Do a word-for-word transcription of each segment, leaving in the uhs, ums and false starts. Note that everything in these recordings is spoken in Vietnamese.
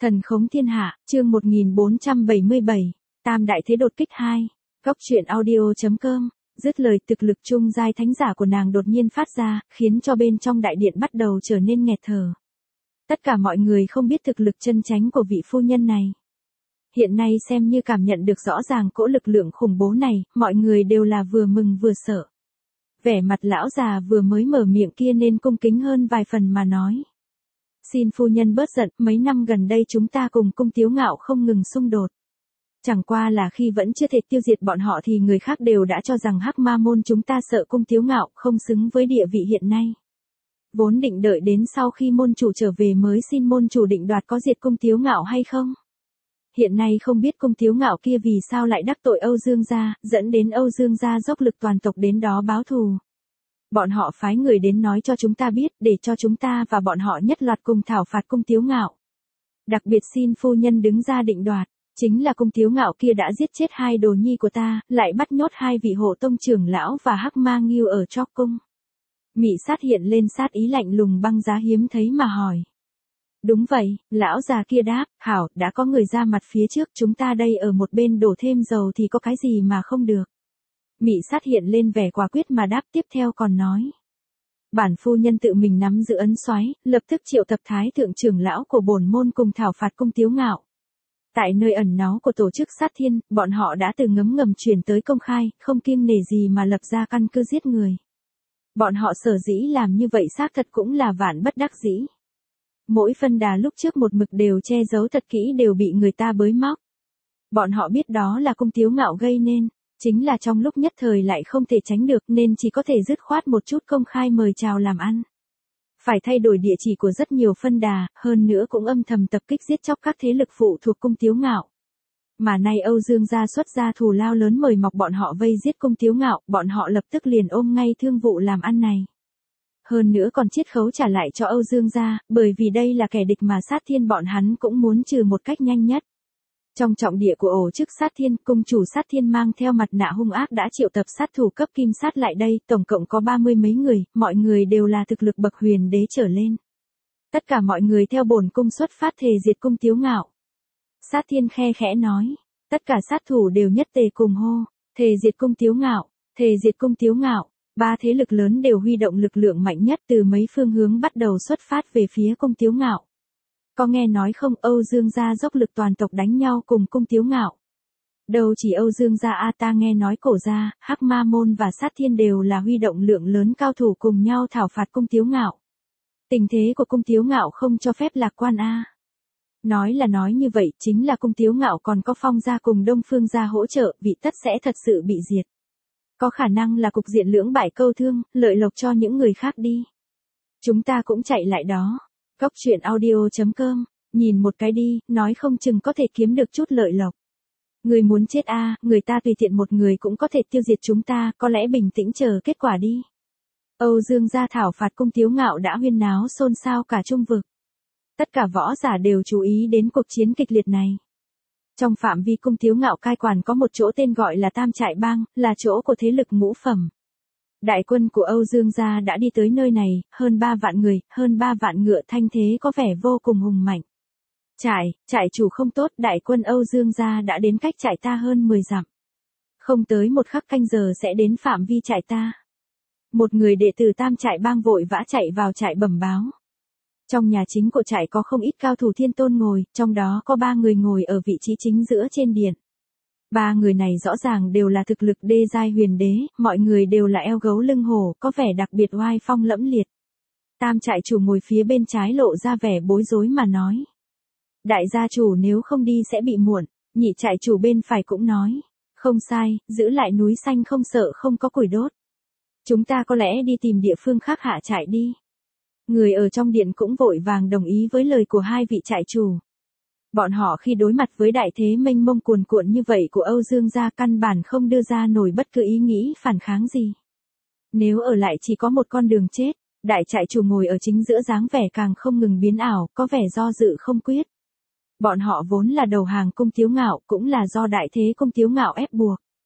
Thần khống thiên hạ, chương một nghìn bốn trăm bảy mươi bảy, Tam đại thế đột kích hai. Góc truyện audio.com. Dứt lời, thực lực trung giai thánh giả của nàng đột nhiên phát ra, khiến cho bên trong đại điện bắt đầu trở nên nghẹt thở. Tất cả mọi người không biết thực lực chân chánh của vị phu nhân này. Hiện nay xem như cảm nhận được rõ ràng cỗ lực lượng khủng bố này, mọi người đều là vừa mừng vừa sợ. Vẻ mặt lão già vừa mới mở miệng kia nên cung kính hơn vài phần mà nói. Xin phu nhân bớt giận, mấy năm gần đây chúng ta cùng cung Tiếu Ngạo không ngừng xung đột. Chẳng qua là khi vẫn chưa thể tiêu diệt bọn họ thì người khác đều đã cho rằng Hắc Ma môn chúng ta sợ cung Tiếu Ngạo không xứng với địa vị hiện nay. Vốn định đợi đến sau khi môn chủ trở về mới xin môn chủ định đoạt có diệt cung Tiếu Ngạo hay không. Hiện nay không biết cung Tiếu Ngạo kia vì sao lại đắc tội Âu Dương gia, dẫn đến Âu Dương gia dốc lực toàn tộc đến đó báo thù. Bọn họ phái người đến nói cho chúng ta biết để cho chúng ta và bọn họ nhất loạt cùng thảo phạt cung Tiếu Ngạo. Đặc biệt xin phu nhân đứng ra định đoạt, chính là cung Tiếu Ngạo kia đã giết chết hai đồ nhi của ta, lại bắt nhốt hai vị hộ tông trưởng lão và Hắc Ma Nghiêu ở Tróc Cung. Mị Sát hiện lên sát ý lạnh lùng băng giá hiếm thấy mà hỏi. Đúng vậy, lão già kia đáp, hảo, đã có người ra mặt phía trước chúng ta đây ở một bên đổ thêm dầu thì có cái gì mà không được. Mị Sát hiện lên vẻ quả quyết mà đáp tiếp theo còn nói. Bản phu nhân tự mình nắm giữ ấn xoáy, lập tức triệu tập thái thượng trưởng lão của bổn môn cùng thảo phạt cung Tiếu Ngạo. Tại nơi ẩn náu của tổ chức sát thiên, bọn họ đã từ ngấm ngầm chuyển tới công khai, không kiêng nể gì mà lập ra căn cứ giết người. Bọn họ sở dĩ làm như vậy xác thật cũng là vạn bất đắc dĩ. Mỗi phân đà lúc trước một mực đều che giấu thật kỹ đều bị người ta bới móc. Bọn họ biết đó là cung Tiếu Ngạo gây nên, chính là trong lúc nhất thời lại không thể tránh được nên chỉ có thể dứt khoát một chút công khai mời chào làm ăn. Phải thay đổi địa chỉ của rất nhiều phân đà, hơn nữa cũng âm thầm tập kích giết chóc các thế lực phụ thuộc cung Tiếu Ngạo. Mà nay Âu Dương gia xuất ra thù lao lớn mời mọc bọn họ vây giết cung Tiếu Ngạo, bọn họ lập tức liền ôm ngay thương vụ làm ăn này. Hơn nữa còn chiết khấu trả lại cho Âu Dương gia, bởi vì đây là kẻ địch mà sát thiên bọn hắn cũng muốn trừ một cách nhanh nhất. Trong trọng địa của ổ chức sát thiên, cung chủ sát thiên mang theo mặt nạ hung ác đã triệu tập sát thủ cấp kim sát lại đây, tổng cộng có ba mươi mấy người, mọi người đều là thực lực bậc huyền đế trở lên. Tất cả mọi người theo bổn cung xuất phát thề diệt cung Tiếu Ngạo. Sát thiên khe khẽ nói, tất cả sát thủ đều nhất tề cùng hô, thề diệt cung Tiếu Ngạo, thề diệt cung Tiếu Ngạo. Ba thế lực lớn đều huy động lực lượng mạnh nhất từ mấy phương hướng bắt đầu xuất phát về phía cung Tiếu Ngạo. Có nghe nói không, Âu Dương gia dốc lực toàn tộc đánh nhau cùng cung Tiếu Ngạo. Đâu chỉ Âu Dương gia a ta nghe nói cổ gia, Hắc Ma môn và sát thiên đều là huy động lượng lớn cao thủ cùng nhau thảo phạt cung Tiếu Ngạo. Tình thế của cung Tiếu Ngạo không cho phép lạc quan a. Nói là nói như vậy, chính là cung Tiếu Ngạo còn có Phong gia cùng Đông Phương gia hỗ trợ, vị tất sẽ thật sự bị diệt. Có khả năng là cục diện lưỡng bại câu thương, lợi lộc cho những người khác đi. Chúng ta cũng chạy lại đó. Góc truyện audio.com, nhìn một cái đi, nói không chừng có thể kiếm được chút lợi lộc. Người muốn chết a, à, người ta tùy tiện một người cũng có thể tiêu diệt chúng ta, có lẽ bình tĩnh chờ kết quả đi. Âu Dương gia thảo phạt cung Tiếu Ngạo đã huyên náo xôn xao cả trung vực. Tất cả võ giả đều chú ý đến cuộc chiến kịch liệt này. Trong phạm vi cung Tiếu Ngạo cai quản có một chỗ tên gọi là Tam Trại Bang, là chỗ của thế lực ngũ phẩm. Đại quân của Âu Dương gia đã đi tới nơi này, hơn ba vạn người, hơn ba vạn ngựa thanh thế có vẻ vô cùng hùng mạnh. Trại, trại chủ không tốt, đại quân Âu Dương gia đã đến cách trại ta hơn mười dặm. Không tới một khắc canh giờ sẽ đến phạm vi trại ta. Một người đệ tử Tam Trại Bang vội vã chạy vào trại bẩm báo. Trong nhà chính của trại có không ít cao thủ thiên tôn ngồi, trong đó có ba người ngồi ở vị trí chính giữa trên điện. Ba người này rõ ràng đều là thực lực đê giai huyền đế, mọi người đều là eo gấu lưng hổ, có vẻ đặc biệt oai phong lẫm liệt. Tam trại chủ ngồi phía bên trái lộ ra vẻ bối rối mà nói. Đại gia chủ nếu không đi sẽ bị muộn, nhị trại chủ bên phải cũng nói. Không sai, giữ lại núi xanh không sợ không có củi đốt. Chúng ta có lẽ đi tìm địa phương khác hạ trại đi. Người ở trong điện cũng vội vàng đồng ý với lời của hai vị trại chủ. Bọn họ khi đối mặt với đại thế mênh mông cuồn cuộn như vậy của Âu Dương gia căn bản không đưa ra nổi bất cứ ý nghĩ phản kháng gì. Nếu ở lại chỉ có một con đường chết, đại trại chủ ngồi ở chính giữa dáng vẻ càng không ngừng biến ảo, có vẻ do dự không quyết. Bọn họ vốn là đầu hàng cung Tiếu Ngạo, cũng là do đại thế cung Tiếu Ngạo ép buộc.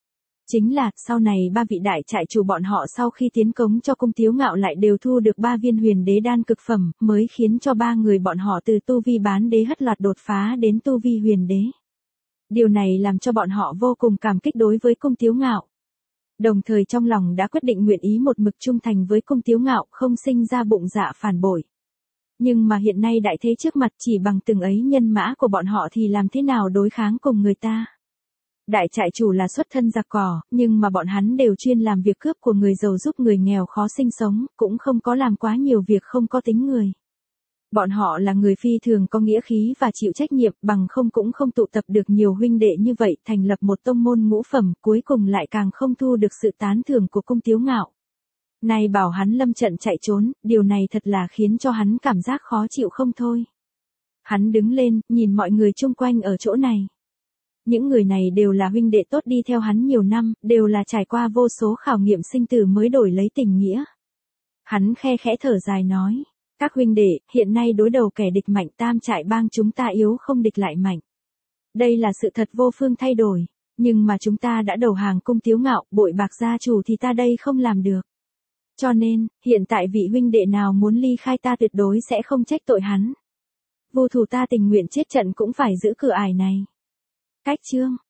Chính là, sau này ba vị đại trại chủ bọn họ sau khi tiến cống cho cung Tiếu Ngạo lại đều thu được ba viên huyền đế đan cực phẩm, mới khiến cho ba người bọn họ từ tu vi bán đế hất loạt đột phá đến tu vi huyền đế. Điều này làm cho bọn họ vô cùng cảm kích đối với cung Tiếu Ngạo. Đồng thời trong lòng đã quyết định nguyện ý một mực trung thành với cung Tiếu Ngạo, không sinh ra bụng dạ phản bội. Nhưng mà hiện nay đại thế trước mặt, chỉ bằng từng ấy nhân mã của bọn họ thì làm thế nào đối kháng cùng người ta. Đại trại chủ là xuất thân giặc cỏ, nhưng mà bọn hắn đều chuyên làm việc cướp của người giàu giúp người nghèo khó sinh sống, cũng không có làm quá nhiều việc không có tính người. Bọn họ là người phi thường có nghĩa khí và chịu trách nhiệm, bằng không cũng không tụ tập được nhiều huynh đệ như vậy, thành lập một tông môn ngũ phẩm, cuối cùng lại càng không thu được sự tán thưởng của cung Tiếu Ngạo. Nay bảo hắn lâm trận chạy trốn, điều này thật là khiến cho hắn cảm giác khó chịu không thôi. Hắn đứng lên, nhìn mọi người chung quanh ở chỗ này. Những người này đều là huynh đệ tốt đi theo hắn nhiều năm, đều là trải qua vô số khảo nghiệm sinh tử mới đổi lấy tình nghĩa. Hắn khe khẽ thở dài nói, các huynh đệ, hiện nay đối đầu kẻ địch mạnh, tam trại bang chúng ta yếu không địch lại mạnh. Đây là sự thật vô phương thay đổi, nhưng mà chúng ta đã đầu hàng cung Tiếu Ngạo, bội bạc gia chủ thì ta đây không làm được. Cho nên, hiện tại vị huynh đệ nào muốn ly khai ta tuyệt đối sẽ không trách tội hắn. Vô thủ ta tình nguyện chết trận cũng phải giữ cửa ải này. Cách chương